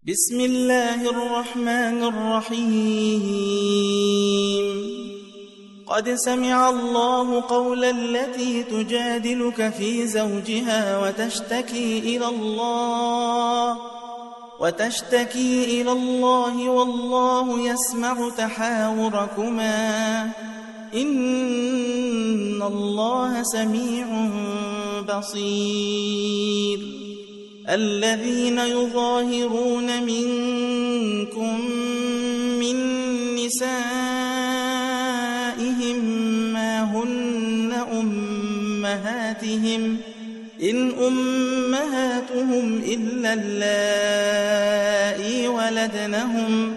بسم الله الرحمن الرحيم قد سمع الله قول التي تجادلك في زوجها وتشتكي إلى الله والله يسمع تحاوركما إن الله سميع بصير الذين يظاهرون منكم من نسائهم ما هن أمهاتهم إن أمهاتهم إلا اللائي ولدنهم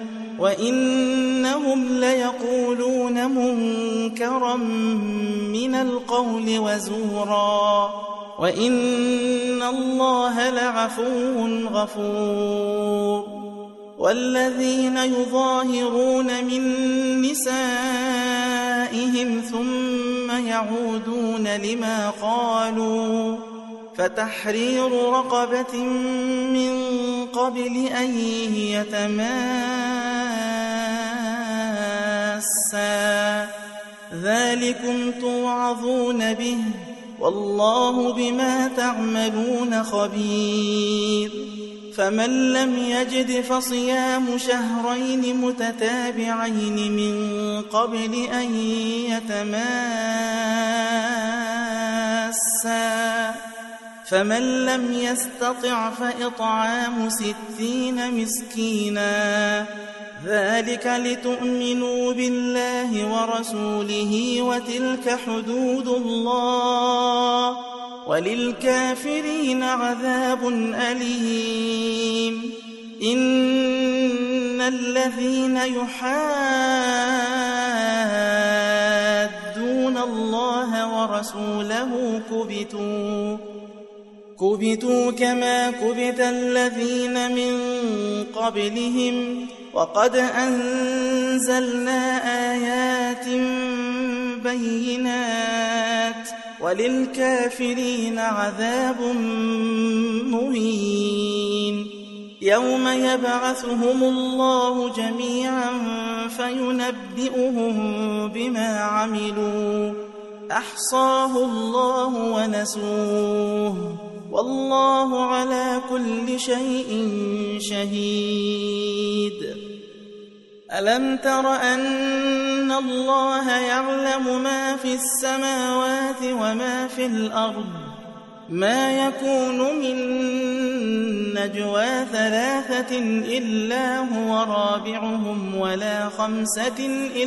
وإنهم ليقولون منكرا من القول وزورا وإن الله لعفو غفور والذين يظاهرون من نسائهم ثم يعودون لما قالوا فتحرير رقبة من قبل أن يتماسا ذلكم توعظون به والله بما تعملون خبير فمن لم يجد فصيام شهرين متتابعين من قبل أن يتماسا فمن لم يستطع فإطعام 60 مسكينا ذلك لتؤمنوا بالله ورسوله وتلك حدود الله وللكافرين عذاب أليم إن الذين يحادون الله ورسوله كبتوا كما كبت الذين من قبلهم وقد أنزلنا آيات بينات وللكافرين عذاب مهين يوم يبعثهم الله جميعا فينبئهم بما عملوا أحصاه الله ونسوه والله على كل شيء شهيد ألم تر أن الله يعلم ما في السماوات وما في الأرض ما يكون من نجوى 3 إلا هو رابعهم ولا 5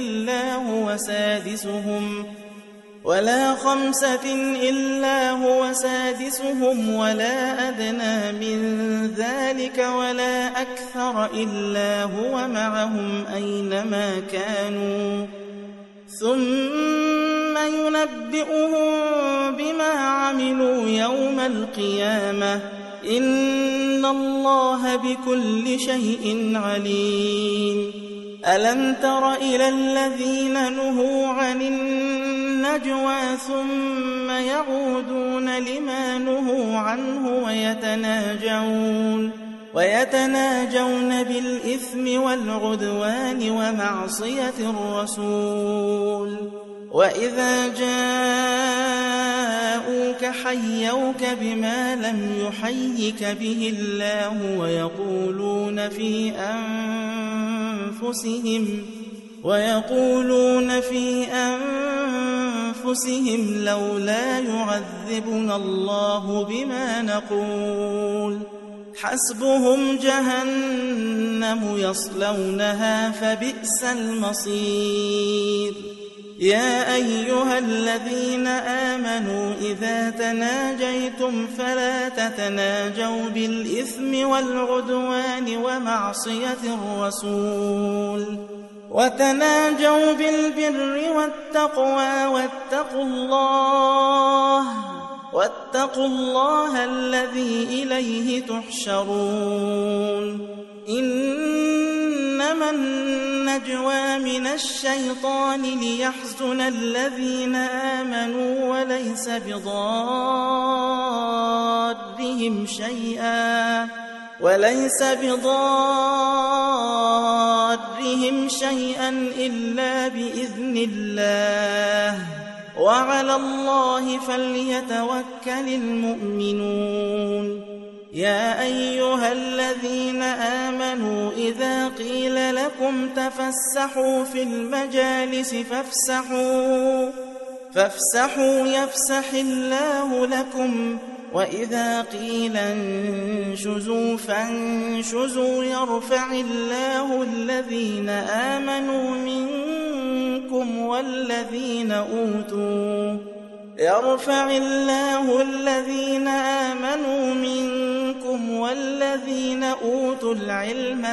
إلا هو سادسهم ولا أدنى من ذلك ولا أكثر إلا هو معهم أينما كانوا ثم ينبئهم بما عملوا يوم القيامة إن الله بكل شيء عليم ألم تر إلى الذين نهوا عن النجوى ثم يعودون لما نهوا عنه ويتناجون بالإثم والعدوان ومعصية الرسول وإذا جاءوك حيوك بما لم يحيك به الله ويقولون في أنفسهم لولا يعذبنا الله بما نقول حسبهم جهنم يصلونها فبئس المصير يا أيها الذين آمنوا إذا تناجيتم فلا تتناجوا بالإثم والعدوان ومعصية الرسول وتناجوا بالبر والتقوى واتقوا الله الذي إليه تحشرون إنما النجوى من الشيطان ليحزن الذين آمنوا وليس بضارهم شيئا وليس بضارهم شيئا إلا بإذن الله وعلى الله فليتوكل المؤمنون يا أيها الذين آمنوا إذا قيل لكم تفسحوا في المجالس فافسحوا يفسح الله لكم وإذا قيل انشزوا فانشزوا يرفع الله الذين آمنوا منكم والذين أوتوا العلم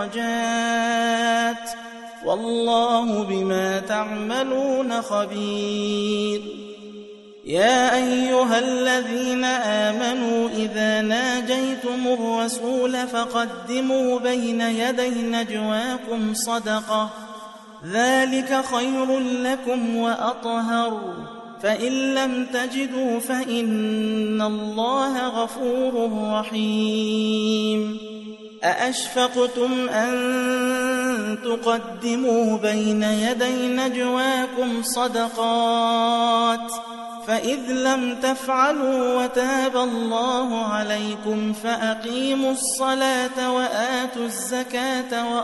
درجات والله بما تعملون خبير يا أيها الذين آمنوا إذا ناجيتم الرسول فقدموا بين يدي نجواكم صدقة ذلك خير لكم وأطهر فإن لم تجدوا فإن الله غفور رحيم أأشفقتم أن تقدموا بين يدي نجواكم صدقات فإذ لم تفعلوا وتاب الله عليكم فأقيموا الصلاة وآتوا الزكاة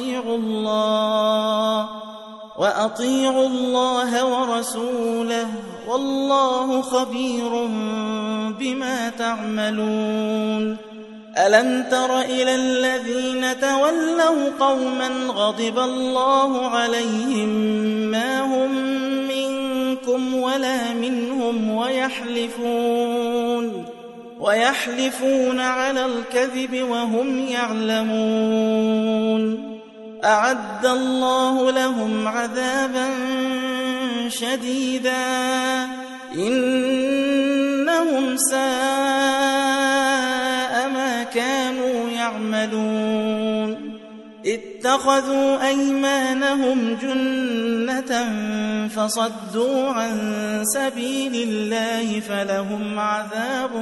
وأطيعوا الله ورسوله والله خبير بما تعملون ألم تر إلى الذين تولوا قوما غضب الله عليهم ما هم منكم ولا منهم ويحلفون على الكذب وهم يعلمون أعد الله لهم عذابا شديدا إنهم ساء ما كانوا يعملون اتخذوا أيمانهم جنة فصدوا عن سبيل الله فلهم عذاب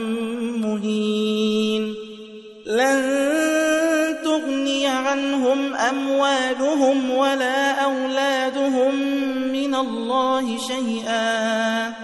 مهين لن تغني عنهم أموالهم ولا أولادهم من الله شيئا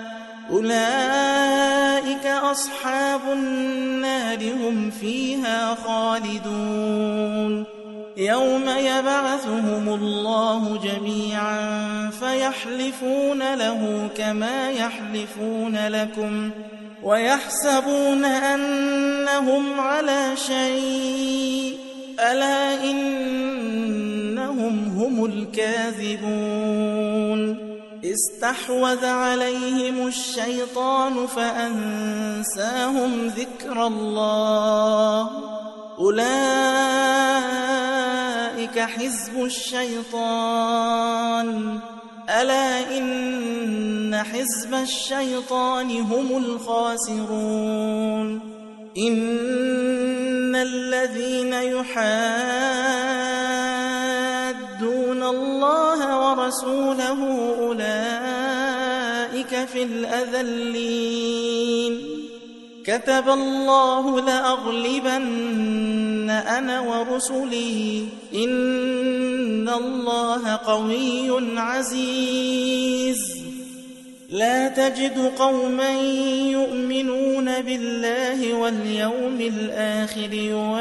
أولئك أصحاب النار هم فيها خالدون يوم يبعثهم الله جميعا فيحلفون له كما يحلفون لكم ويحسبون أنهم على شيء ألا إنهم هم الكاذبون استحوذ عليهم الشيطان فأنساهم ذكر الله أولئك حزب الشيطان ألا إن حزب الشيطان هم الخاسرون إن الذين يحادون الله ورسوله أولئك في الأذلين كتب الله لأغلبن أنا ورسلي إن الله قوي عزيز لا تجد قوما يؤمنون بالله واليوم الآخر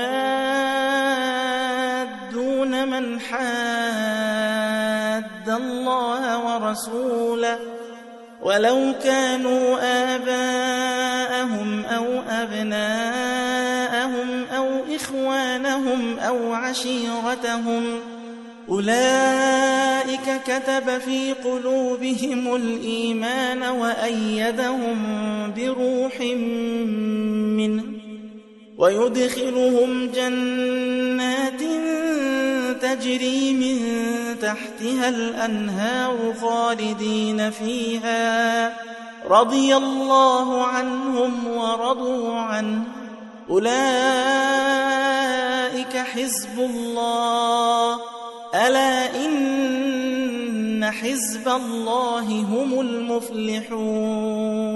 يوادون من حاد الله ورسوله ولو كانوا آباءهم أو أبناءهم أو إخوانهم أو عشيرتهم أولئك كتب في قلوبهم الإيمان وأيدهم بروح منه ويدخلهم جنات تجري من تحتها الأنهار خالدين فيها رضي الله عنهم ورضوا عنه أولئك حزب الله ألا إن حزب الله هم المفلحون